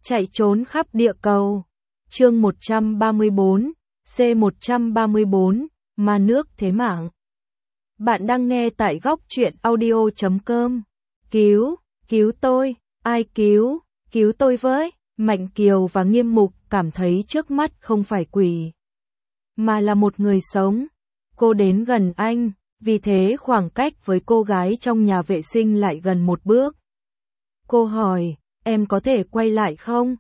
Chạy trốn khắp địa cầu. Chương 134, C134, Ma nước thế mạng. Bạn đang nghe tại góc truyện audio.com. Cứu tôi, ai cứu tôi với. Mạnh Kiều và Nghiêm Mục cảm thấy trước mắt không phải quỷ, mà là một người sống. Cô đến gần anh, vì thế khoảng cách với cô gái trong nhà vệ sinh lại gần một bước. Cô hỏi, em có thể quay lại không?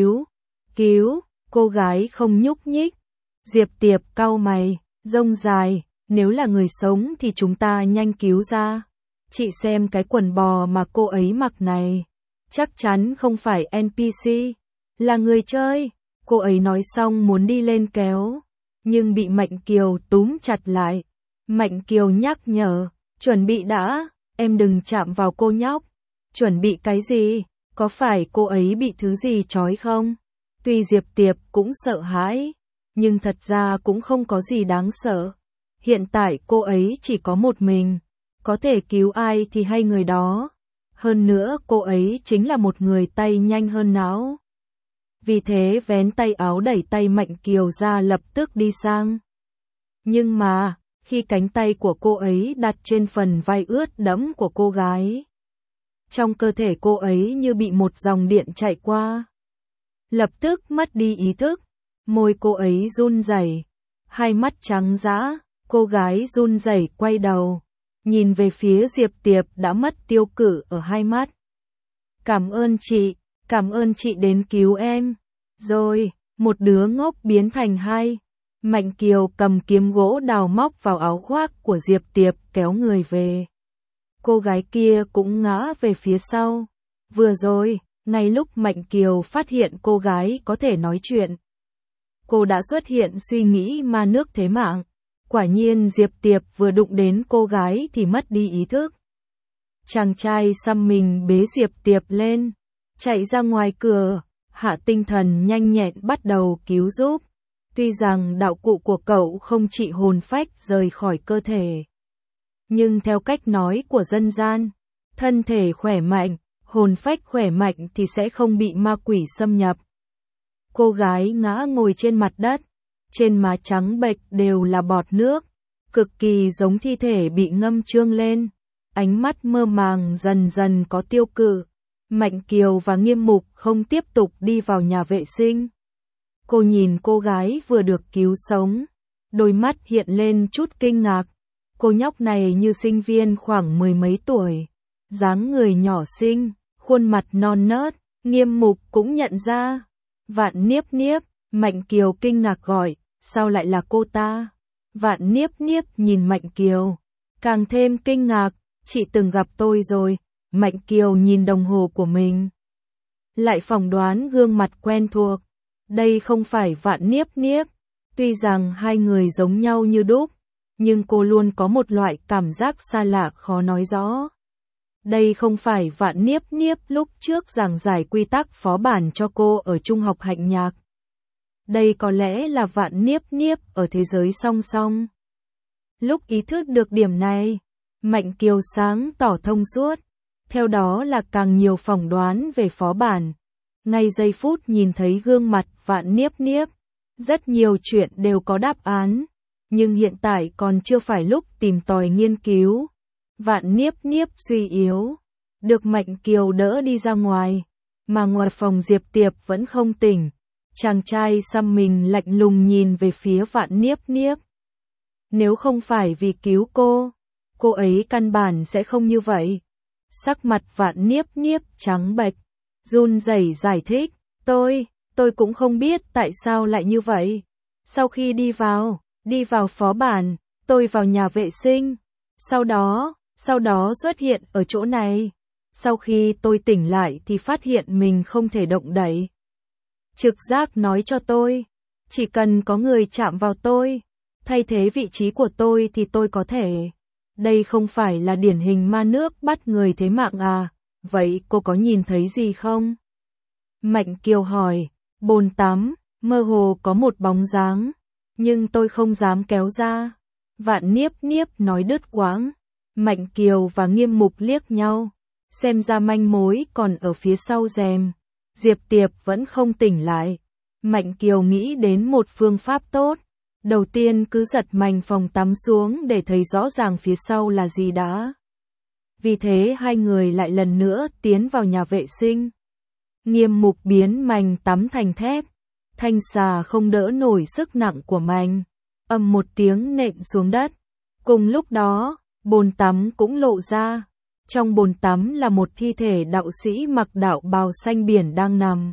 Cứu, cô gái không nhúc nhích. Diệp Tiệp cau mày, rông dài, nếu là người sống thì chúng ta nhanh cứu ra. Chị xem cái quần bò mà cô ấy mặc này, chắc chắn không phải NPC, là người chơi. Cô ấy nói xong muốn đi lên kéo, nhưng bị Mạnh Kiều túm chặt lại. Mạnh Kiều nhắc nhở, chuẩn bị đã, em đừng chạm vào cô nhóc. Chuẩn bị cái gì? Có phải cô ấy bị thứ gì trói không? Tuy Diệp Tiệp cũng sợ hãi, nhưng thật ra cũng không có gì đáng sợ. Hiện tại cô ấy chỉ có một mình, có thể cứu ai thì hay người đó. Hơn nữa cô ấy chính là một người tay nhanh hơn não. Vì thế vén tay áo đẩy tay Mạnh Kiều ra lập tức đi sang. Nhưng mà, khi cánh tay của cô ấy đặt trên phần vai ướt đẫm của cô gái, trong cơ thể cô ấy như bị một dòng điện chạy qua. Lập tức mất đi ý thức, môi cô ấy run rẩy, hai mắt trắng dã, cô gái run rẩy quay đầu, nhìn về phía Diệp Tiệp đã mất tiêu cự ở hai mắt. Cảm ơn chị đến cứu em. Rồi, một đứa ngốc biến thành hai. Mạnh Kiều cầm kiếm gỗ đào móc vào áo khoác của Diệp Tiệp kéo người về. Cô gái kia cũng ngã về phía sau. Vừa rồi, ngay lúc Mạnh Kiều phát hiện cô gái có thể nói chuyện, cô đã xuất hiện suy nghĩ ma nước thế mạng. Quả nhiên Diệp Tiệp vừa đụng đến cô gái thì mất đi ý thức. Chàng trai xăm mình bế Diệp Tiệp lên, chạy ra ngoài cửa, Hạ Tinh Thần nhanh nhẹn bắt đầu cứu giúp. Tuy rằng đạo cụ của cậu không trị hồn phách rời khỏi cơ thể, nhưng theo cách nói của dân gian, thân thể khỏe mạnh, hồn phách khỏe mạnh thì sẽ không bị ma quỷ xâm nhập. Cô gái ngã ngồi trên mặt đất, trên má trắng bệch đều là bọt nước, cực kỳ giống thi thể bị ngâm trương lên, ánh mắt mơ màng dần dần có tiêu cự. Mạnh Kiều và Nghiêm Mục không tiếp tục đi vào nhà vệ sinh. Cô nhìn cô gái vừa được cứu sống, đôi mắt hiện lên chút kinh ngạc. Cô nhóc này như sinh viên khoảng mười mấy tuổi, dáng người nhỏ xinh, khuôn mặt non nớt. Nghiêm Mục cũng nhận ra. Vạn Niếp Niếp, Mạnh Kiều kinh ngạc gọi, sao lại là cô ta? Vạn Niếp Niếp nhìn Mạnh Kiều, càng thêm kinh ngạc, chị từng gặp tôi rồi. Mạnh Kiều nhìn đồng hồ của mình, lại phỏng đoán gương mặt quen thuộc. Đây không phải Vạn Niếp Niếp. Tuy rằng hai người giống nhau như đúc, nhưng cô luôn có một loại cảm giác xa lạ khó nói rõ. Đây không phải Vạn Niếp Niếp lúc trước giảng giải quy tắc phó bản cho cô ở trung học Hạnh Nhạc. Đây có lẽ là Vạn Niếp Niếp ở thế giới song song. Lúc ý thức được điểm này, Mạnh Kiều sáng tỏ thông suốt. Theo đó là càng nhiều phỏng đoán về phó bản. Ngay giây phút nhìn thấy gương mặt Vạn Niếp Niếp, rất nhiều chuyện đều có đáp án. Nhưng hiện tại còn chưa phải lúc tìm tòi nghiên cứu. Vạn Niếp Niếp suy yếu, được Mạnh Kiều đỡ đi ra ngoài, mà ngoài phòng Diệp Tiệp vẫn không tỉnh. Chàng trai xăm mình lạnh lùng nhìn về phía Vạn Niếp Niếp. Nếu không phải vì cứu cô ấy căn bản sẽ không như vậy. Sắc mặt Vạn Niếp Niếp trắng bệch, run rẩy giải thích, tôi cũng không biết tại sao lại như vậy. Sau khi đi vào phó bản, tôi vào nhà vệ sinh, sau đó xuất hiện ở chỗ này. Sau khi tôi tỉnh lại thì phát hiện mình không thể động đậy. Trực giác nói cho tôi, chỉ cần có người chạm vào tôi, thay thế vị trí của tôi thì tôi có thể. Đây không phải là điển hình ma nước bắt người thế mạng à? Vậy cô có nhìn thấy gì không? Mạnh Kiều hỏi. Bồn tắm, mơ hồ có một bóng dáng, nhưng tôi không dám kéo ra. Vạn Niếp Niếp nói đứt quãng. Mạnh Kiều và Nghiêm Mục liếc nhau, xem ra manh mối còn ở phía sau rèm. Diệp Tiệp vẫn không tỉnh lại. Mạnh Kiều nghĩ đến một phương pháp tốt. Đầu tiên cứ giật mành phòng tắm xuống để thấy rõ ràng phía sau là gì đã. Vì thế hai người lại lần nữa tiến vào nhà vệ sinh. Nghiêm Mục biến mành tắm thành thép. Thanh xà không đỡ nổi sức nặng của mành. Ầm một tiếng nện xuống đất. Cùng lúc đó, bồn tắm cũng lộ ra. Trong bồn tắm là một thi thể đạo sĩ mặc đạo bào xanh biển đang nằm.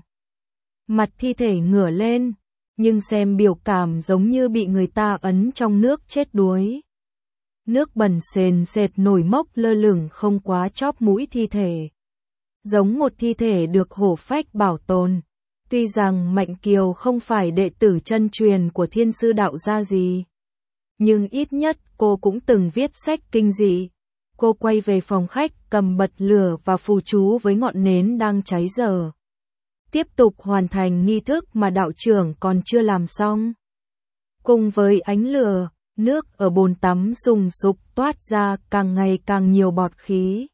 Mặt thi thể ngửa lên, nhưng xem biểu cảm giống như bị người ta ấn trong nước chết đuối. Nước bẩn sền sệt nổi mốc lơ lửng không quá chóp mũi thi thể. Giống một thi thể được hổ phách bảo tồn. Tuy rằng Mạnh Kiều không phải đệ tử chân truyền của thiên sư đạo gia gì, nhưng ít nhất cô cũng từng viết sách kinh dị. Cô quay về phòng khách cầm bật lửa và phù chú với ngọn nến đang cháy dở. Tiếp tục hoàn thành nghi thức mà đạo trưởng còn chưa làm xong. Cùng với ánh lửa, nước ở bồn tắm sùng sục toát ra càng ngày càng nhiều bọt khí.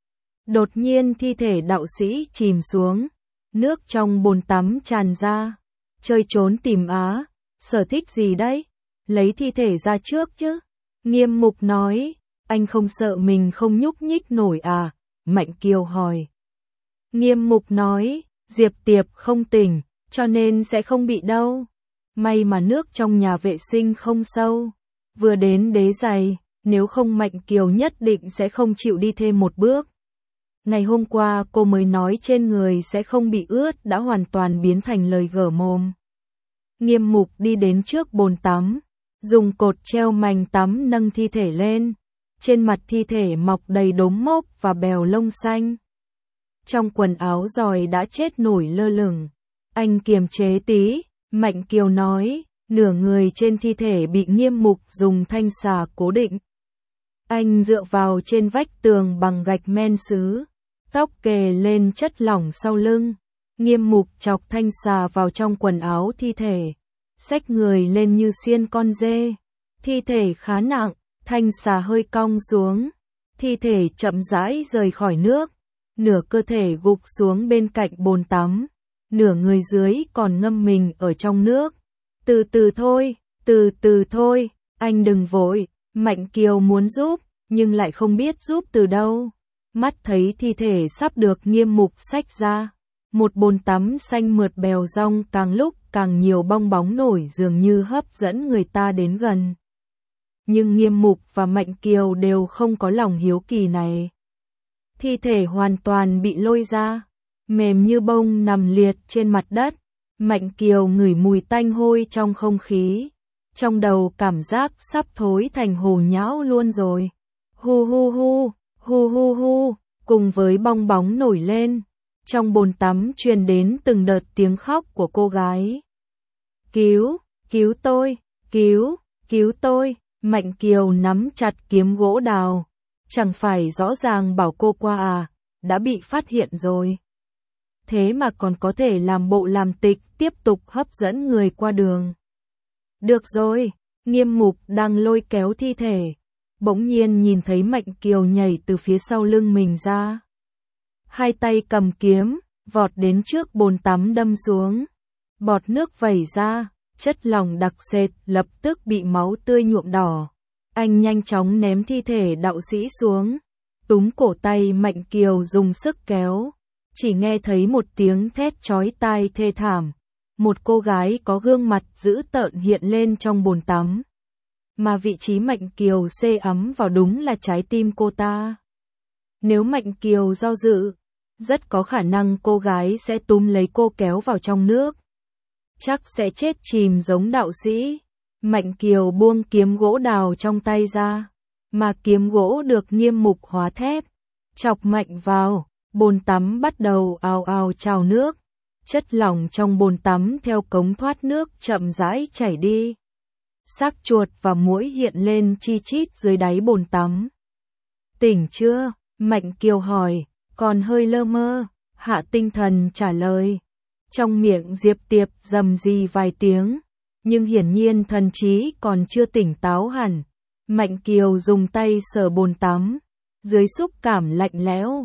Đột nhiên thi thể đạo sĩ chìm xuống, nước trong bồn tắm tràn ra. Chơi trốn tìm á, sở thích gì đấy? Lấy thi thể ra trước chứ. Nghiêm Mục nói, anh không sợ mình không nhúc nhích nổi à? Mạnh Kiều hỏi. Nghiêm Mục nói, Diệp Tiệp không tỉnh, cho nên sẽ không bị đâu. May mà nước trong nhà vệ sinh không sâu. Vừa đến đế giày, nếu không Mạnh Kiều nhất định sẽ không chịu đi thêm một bước. Ngày hôm qua cô mới nói trên người sẽ không bị ướt đã hoàn toàn biến thành lời gở mồm. Nghiêm Mục đi đến trước bồn tắm, dùng cột treo mành tắm nâng thi thể lên. Trên mặt thi thể mọc đầy đốm mốc và bèo lông xanh. Trong quần áo giòi đã chết nổi lơ lửng. Anh kiềm chế tí, Mạnh Kiều nói, nửa người trên thi thể bị Nghiêm Mục dùng thanh xà cố định. Anh dựa vào trên vách tường bằng gạch men sứ, tóc kề lên chất lỏng sau lưng. Nghiêm Mục chọc thanh xà vào trong quần áo thi thể, xách người lên như xiên con dê. Thi thể khá nặng, thanh xà hơi cong xuống. Thi thể chậm rãi rời khỏi nước, nửa cơ thể gục xuống bên cạnh bồn tắm, nửa người dưới còn ngâm mình ở trong nước. Từ từ thôi, anh đừng vội. Mạnh Kiều muốn giúp, nhưng lại không biết giúp từ đâu. Mắt thấy thi thể sắp được Nghiêm Mục xách ra, một bồn tắm xanh mượt bèo rong càng lúc càng nhiều bong bóng nổi dường như hấp dẫn người ta đến gần. Nhưng Nghiêm Mục và Mạnh Kiều đều không có lòng hiếu kỳ này. Thi thể hoàn toàn bị lôi ra, mềm như bông nằm liệt trên mặt đất. Mạnh Kiều ngửi mùi tanh hôi trong không khí. Trong đầu cảm giác sắp thối thành hồ nhão luôn rồi. Hu hu hu, hu hu hu, cùng với bong bóng nổi lên. Trong bồn tắm truyền đến từng đợt tiếng khóc của cô gái. Cứu, cứu tôi, cứu tôi. Mạnh Kiều nắm chặt kiếm gỗ đào. Chẳng phải rõ ràng bảo cô qua à, đã bị phát hiện rồi. Thế mà còn có thể làm bộ làm tịch tiếp tục hấp dẫn người qua đường. Được rồi, Nghiêm Mục đang lôi kéo thi thể. Bỗng nhiên nhìn thấy Mạnh Kiều nhảy từ phía sau lưng mình ra. Hai tay cầm kiếm, vọt đến trước bồn tắm đâm xuống. Bọt nước vẩy ra, chất lỏng đặc sệt lập tức bị máu tươi nhuộm đỏ. Anh nhanh chóng ném thi thể đạo sĩ xuống. Túm cổ tay Mạnh Kiều dùng sức kéo. Chỉ nghe thấy một tiếng thét chói tai thê thảm. Một cô gái có gương mặt dữ tợn hiện lên trong bồn tắm. Mà vị trí Mạnh Kiều xê ấm vào đúng là trái tim cô ta. Nếu Mạnh Kiều do dự, rất có khả năng cô gái sẽ túm lấy cô kéo vào trong nước. Chắc sẽ chết chìm giống đạo sĩ. Mạnh Kiều buông kiếm gỗ đào trong tay ra. Mà kiếm gỗ được Nghiêm Mục hóa thép. Chọc mạnh vào, bồn tắm bắt đầu ào ào trào nước. Chất lỏng trong bồn tắm theo cống thoát nước chậm rãi chảy đi. Xác chuột và muỗi hiện lên chi chít dưới đáy bồn tắm. Tỉnh chưa? Mạnh Kiều hỏi, còn hơi lơ mơ. Hạ Tinh Thần trả lời. Trong miệng Diệp Tiệp rầm rì vài tiếng, nhưng hiển nhiên thần trí còn chưa tỉnh táo hẳn. Mạnh Kiều dùng tay sờ bồn tắm, dưới xúc cảm lạnh lẽo,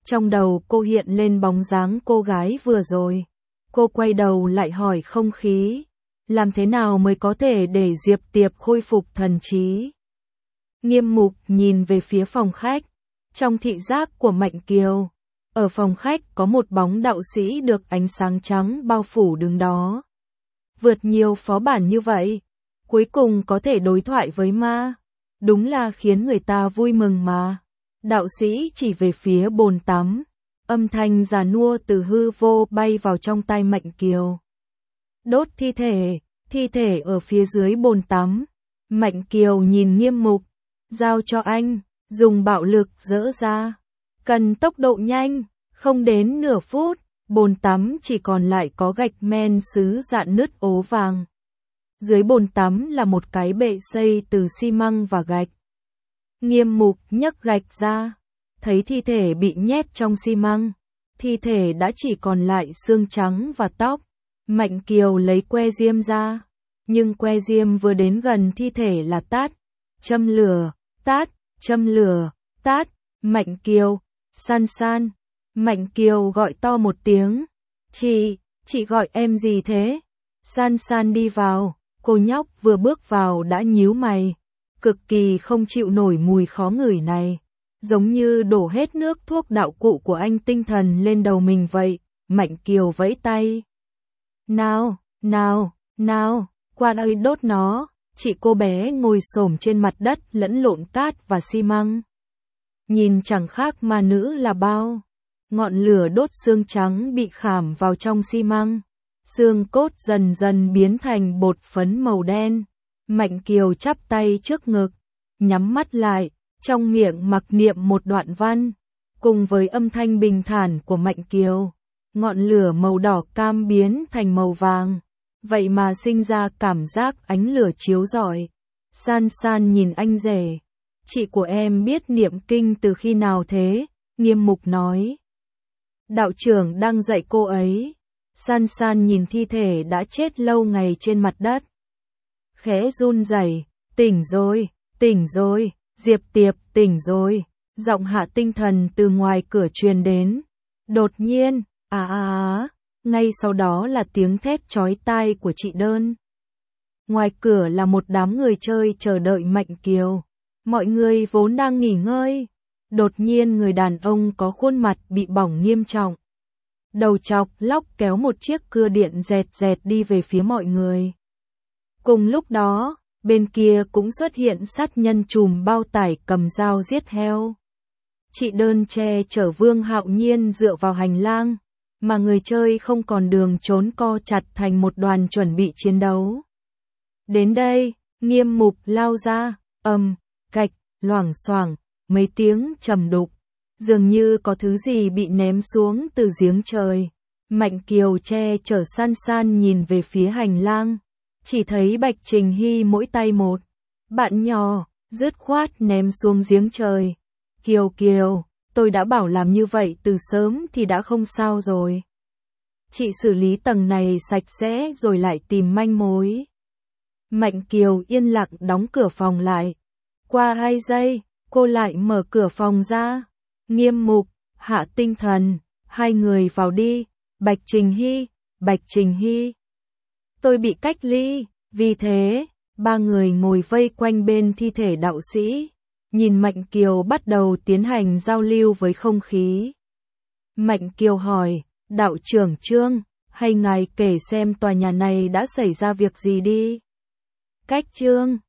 Trong đầu cô hiện lên bóng dáng cô gái vừa rồi. Cô quay đầu lại hỏi không khí, làm thế nào mới có thể để Diệp Tiệp khôi phục thần trí? Nghiêm Mục nhìn về phía phòng khách, trong thị giác của Mạnh Kiều. Ở phòng khách có một bóng đạo sĩ được ánh sáng trắng bao phủ đứng đó. Vượt nhiều phó bản như vậy, cuối cùng có thể đối thoại với ma. Đúng là khiến người ta vui mừng mà. Đạo sĩ chỉ về phía bồn tắm. Âm thanh già nua từ hư vô bay vào trong tai Mạnh Kiều. Đốt thi thể ở phía dưới bồn tắm. Mạnh Kiều nhìn Nghiêm Mục, giao cho anh, dùng bạo lực dỡ ra. Cần tốc độ nhanh, không đến nửa phút, bồn tắm chỉ còn lại có gạch men sứ dạn nứt ố vàng. Dưới bồn tắm là một cái bệ xây từ xi măng và gạch. Nghiêm Mục nhấc gạch ra, thấy thi thể bị nhét trong xi măng. Thi thể đã chỉ còn lại xương trắng và tóc. Mạnh Kiều lấy que diêm ra, nhưng que diêm vừa đến gần thi thể là tát. Châm lửa, tát, châm lửa, tát. Mạnh Kiều, San San. Mạnh Kiều gọi to một tiếng. Chị gọi em gì thế? San San đi vào, cô nhóc vừa bước vào đã nhíu mày. Cực kỳ không chịu nổi mùi khó ngửi này. Giống như đổ hết nước thuốc đạo cụ của anh tinh thần lên đầu mình vậy. Mạnh Kiều vẫy tay. Nào, qua đây đốt nó. Chị cô bé ngồi xổm trên mặt đất lẫn lộn cát và xi măng. Nhìn chẳng khác ma nữ là bao. Ngọn lửa đốt xương trắng bị khảm vào trong xi măng. Xương cốt dần dần biến thành bột phấn màu đen. Mạnh Kiều chắp tay trước ngực, nhắm mắt lại, trong miệng mặc niệm một đoạn văn. Cùng với âm thanh bình thản của Mạnh Kiều, ngọn lửa màu đỏ cam biến thành màu vàng. Vậy mà sinh ra cảm giác ánh lửa chiếu rọi. San San nhìn anh rể. Chị của em biết niệm kinh từ khi nào thế? Nghiêm Mục nói. Đạo trưởng đang dạy cô ấy. San San nhìn thi thể đã chết lâu ngày trên mặt đất. Khẽ run rẩy, tỉnh rồi, Diệp Tiệp tỉnh rồi. Giọng Hạ Tinh Thần từ ngoài cửa truyền đến. Đột nhiên, ngay sau đó là tiếng thét chói tai của chị Đơn. Ngoài cửa là một đám người chơi chờ đợi Mạnh Kiều. Mọi người vốn đang nghỉ ngơi. Đột nhiên người đàn ông có khuôn mặt bị bỏng nghiêm trọng. Đầu chọc lóc kéo một chiếc cưa điện dẹt dẹt đi về phía mọi người. Cùng lúc đó, bên kia cũng xuất hiện sát nhân trùm bao tải cầm dao giết heo. Chị Đơn che chở Vương Hạo Nhiên dựa vào hành lang, mà người chơi không còn đường trốn co chặt thành một đoàn chuẩn bị chiến đấu. Đến đây, Nghiêm Mục lao ra, cạch, loảng xoảng, mấy tiếng trầm đục. Dường như có thứ gì bị ném xuống từ giếng trời. Mạnh Kiều che chở San San nhìn về phía hành lang. Chỉ thấy Bạch Trình Hy mỗi tay một. Bạn nhỏ, dứt khoát ném xuống giếng trời. Kiều, tôi đã bảo làm như vậy từ sớm thì đã không sao rồi. Chị xử lý tầng này sạch sẽ rồi lại tìm manh mối. Mạnh Kiều yên lặng đóng cửa phòng lại. Qua 2 giây, cô lại mở cửa phòng ra. Nghiêm Mục, Hạ Tinh Thần, hai người vào đi. Bạch Trình Hy. Tôi bị cách ly, vì thế, 3 người ngồi vây quanh bên thi thể đạo sĩ. Nhìn Mạnh Kiều bắt đầu tiến hành giao lưu với không khí. Mạnh Kiều hỏi, đạo trưởng Trương, hay ngài kể xem tòa nhà này đã xảy ra việc gì đi? Cách Trương,